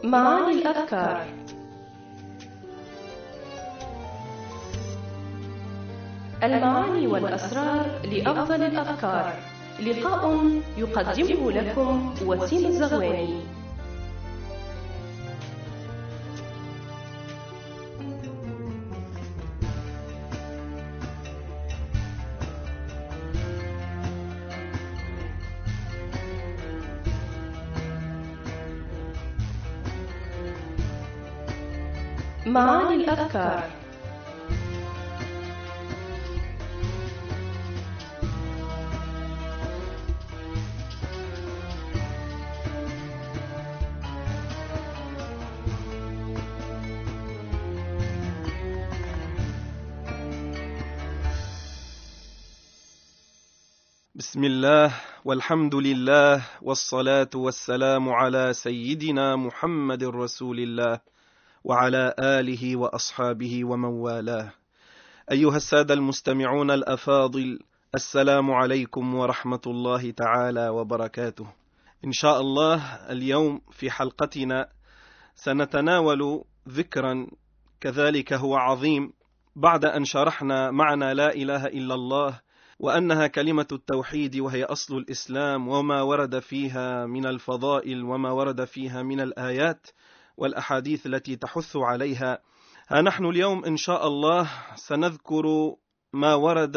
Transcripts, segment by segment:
معاني الأفكار. المعاني والأسرار لأفضل الأفكار. لقاء يقدمه لكم وسيم الزغواني. معاني الأفكار. بسم الله والحمد لله والصلاة والسلام على سيدنا محمد رسول الله وعلى آله وأصحابه ومن والاه. أيها السادة المستمعون الأفاضل، السلام عليكم ورحمة الله تعالى وبركاته. إن شاء الله اليوم في حلقتنا سنتناول ذكرا كذلك هو عظيم، بعد أن شرحنا معنى لا إله إلا الله وأنها كلمة التوحيد وهي أصل الإسلام وما ورد فيها من الفضائل وما ورد فيها من الآيات والأحاديث التي تحث عليها. نحن اليوم إن شاء الله سنذكر ما ورد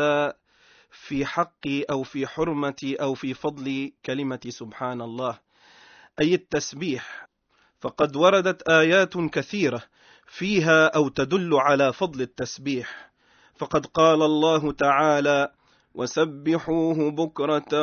في حق أو في حرمة أو في فضل كلمة سبحان الله، أي التسبيح. فقد وردت آيات كثيرة فيها أو تدل على فضل التسبيح. فقد قال الله تعالى: وسبحوه بكرة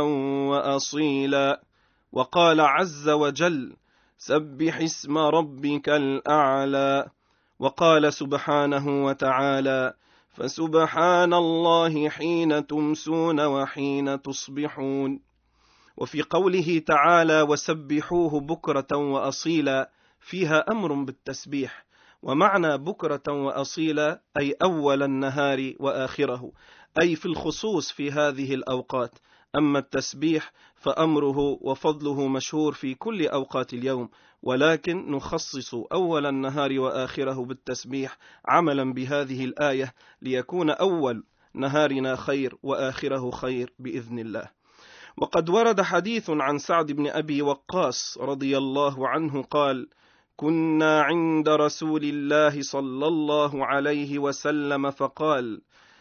وأصيلا. وقال عز وجل: سبح اسم ربك الأعلى. وقال سبحانه وتعالى: فسبحان الله حين تمسون وحين تصبحون. وفي قوله تعالى: وسبحوه بكرة وأصيلا، فيها أمر بالتسبيح. ومعنى بكرة وأصيلا أي أول النهار وآخره، أي في الخصوص في هذه الأوقات. أما التسبيح فأمره وفضله مشهور في كل أوقات اليوم، ولكن نخصص أول النهار وآخره بالتسبيح عملا بهذه الآية ليكون أول نهارنا خير وآخره خير بإذن الله. وقد ورد حديث عن سعد بن أبي وقاص رضي الله عنه قال: كنا عند رسول الله صلى الله عليه وسلم فقال: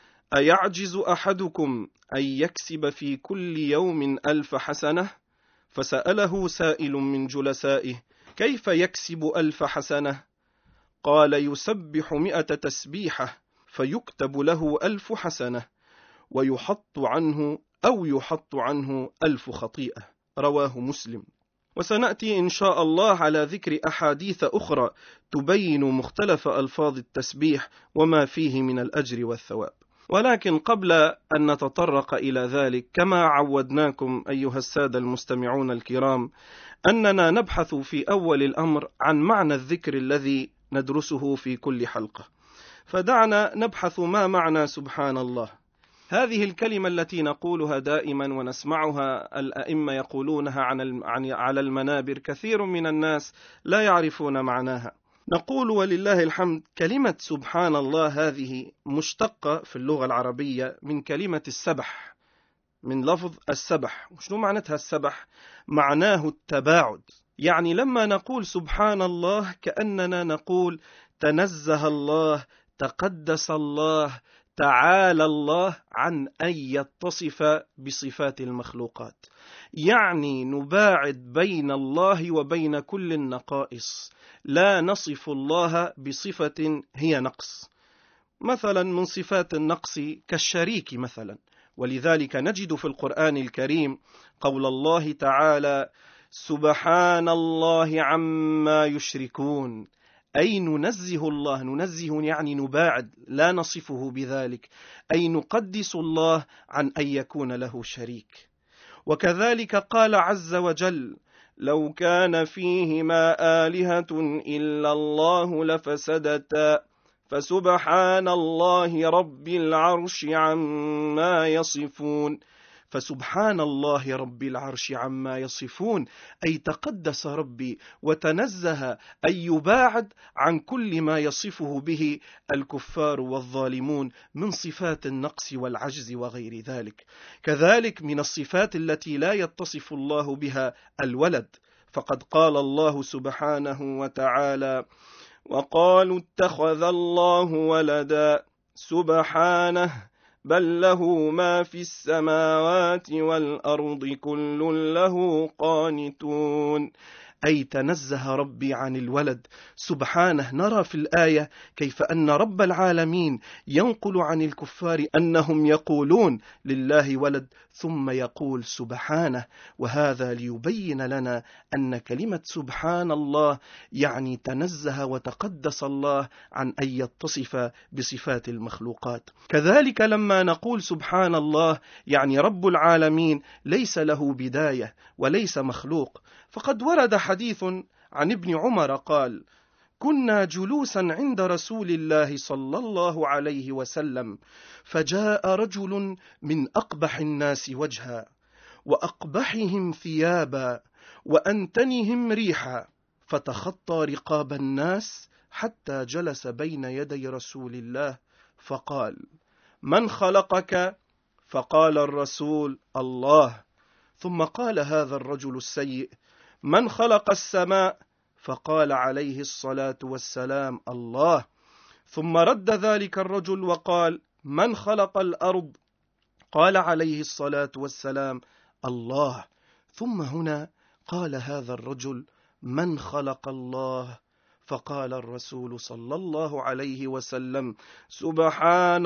أيعجز أحدكم أن يكسب في كل يوم 1000 حسنة؟ فسأله سائل من جلسائه: كيف يكسب 1000 حسنة؟ قال: يسبح 100 تسبيحة فيكتب له 1000 حسنة ويحط عنه 1000 خطيئة. رواه مسلم. وسنأتي إن شاء الله على ذكر أحاديث أخرى تبين مختلف ألفاظ التسبيح وما فيه من الأجر والثواب. ولكن قبل أن نتطرق إلى ذلك، كما عودناكم أيها السادة المستمعون الكرام أننا نبحث في أول الأمر عن معنى الذكر الذي ندرسه في كل حلقة. فدعنا نبحث ما معنى سبحان الله. هذه الكلمة التي نقولها دائما ونسمعها الأئمة يقولونها على المنابر، كثير من الناس لا يعرفون معناها. نقول ولله الحمد كلمة سبحان الله هذه مشتقة في اللغة العربية من كلمة السبح، من لفظ السبح. شنو معناتها السبح؟ معناه التباعد. يعني لما نقول سبحان الله كأننا نقول تنزه الله، تقدس الله، تعالى الله عن أن يتصف بصفات المخلوقات. يعني نباعد بين الله وبين كل النقائص، لا نصف الله بصفة هي نقص. مثلا من صفات النقص كالشريك مثلا. ولذلك نجد في القرآن الكريم قول الله تعالى: سبحان الله عما يشركون. أي ننزه الله، ننزه يعني نباعد، لا نصفه بذلك، أي نقدس الله عن أن يكون له شريك. وكذلك قال عز وجل: لو كان فيهما آلهة إلا الله لفسدتا فسبحان الله رب العرش عما يصفون. فسبحان الله رب العرش عما يصفون، أي تقدس ربي وتنزه، أي يباعد عن كل ما يصفه به الكفار والظالمون من صفات النقص والعجز وغير ذلك. كذلك من الصفات التي لا يتصف الله بها الولد، فقد قال الله سبحانه وتعالى: وقالوا اتخذ الله ولدا سبحانه بل له ما في السماوات والأرض كل له قانتون، أي تنزه ربي عن الولد سبحانه. نرى في الآية كيف أن رب العالمين ينقل عن الكفار أنهم يقولون لله ولد ثم يقول سبحانه، وهذا ليبين لنا أن كلمة سبحان الله يعني تنزه وتقدس الله عن أن يتصف بصفات المخلوقات. كذلك لما نقول سبحان الله يعني رب العالمين ليس له بداية وليس مخلوق، فقد ورد حديث عن ابن عمر قال: كنا جلوسا عند رسول الله صلى الله عليه وسلم، فجاء رجل من أقبح الناس وجها وأقبحهم ثيابا وأنتنهم ريحا، فتخطى رقاب الناس حتى جلس بين يدي رسول الله فقال: من خلقك؟ فقال الرسول: الله. ثم قال هذا الرجل السيء: من خلق السماء؟ فقال عليه الصلاة والسلام: الله. ثم رد ذلك الرجل وقال: من خلق الأرض؟ قال عليه الصلاة والسلام: الله. ثم هنا قال هذا الرجل: من خلق الله؟ فقال الرسول صلى الله عليه وسلم: سبحان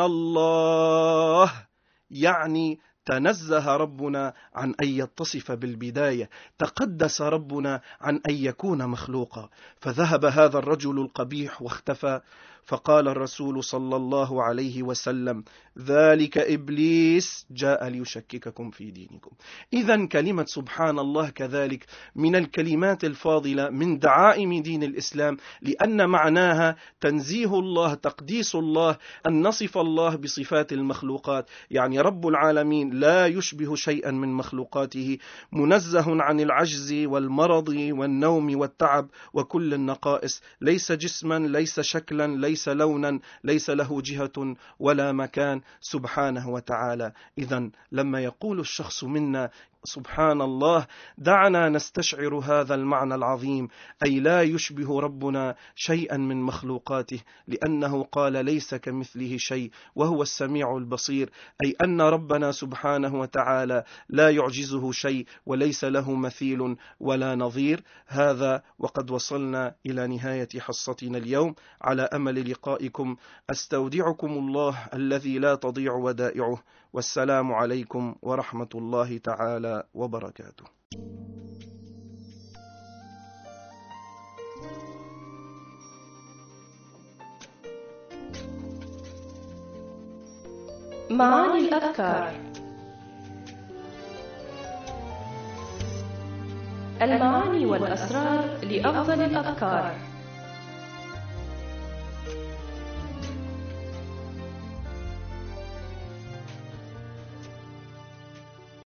الله، يعني تنزه ربنا عن أن يتصف بالبداية، تقدس ربنا عن أن يكون مخلوقا. فذهب هذا الرجل القبيح واختفى، فقال الرسول صلى الله عليه وسلم: ذلك إبليس جاء ليشكككم في دينكم. إذن كلمة سبحان الله كذلك من الكلمات الفاضلة من دعائم دين الإسلام، لأن معناها تنزيه الله، تقديس الله، أن نصف الله بصفات المخلوقات. يعني رب العالمين لا يشبه شيئا من مخلوقاته، منزه عن العجز والمرض والنوم والتعب وكل النقائص، ليس جسما، ليس شكلا، ليس لونا، ليس له جهة ولا مكان سبحانه وتعالى. إذن لما يقول الشخص منا سبحان الله، دعنا نستشعر هذا المعنى العظيم، أي لا يشبه ربنا شيئا من مخلوقاته، لأنه قال: ليس كمثله شيء وهو السميع البصير، أي أن ربنا سبحانه وتعالى لا يعجزه شيء وليس له مثيل ولا نظير. هذا وقد وصلنا إلى نهاية حصتنا اليوم، على أمل لقائكم. أستودعكم الله الذي لا تضيع ودائعه، والسلام عليكم ورحمة الله تعالى وبركاته. معاني الأذكار. المعاني والأسرار لأفضل الأذكار.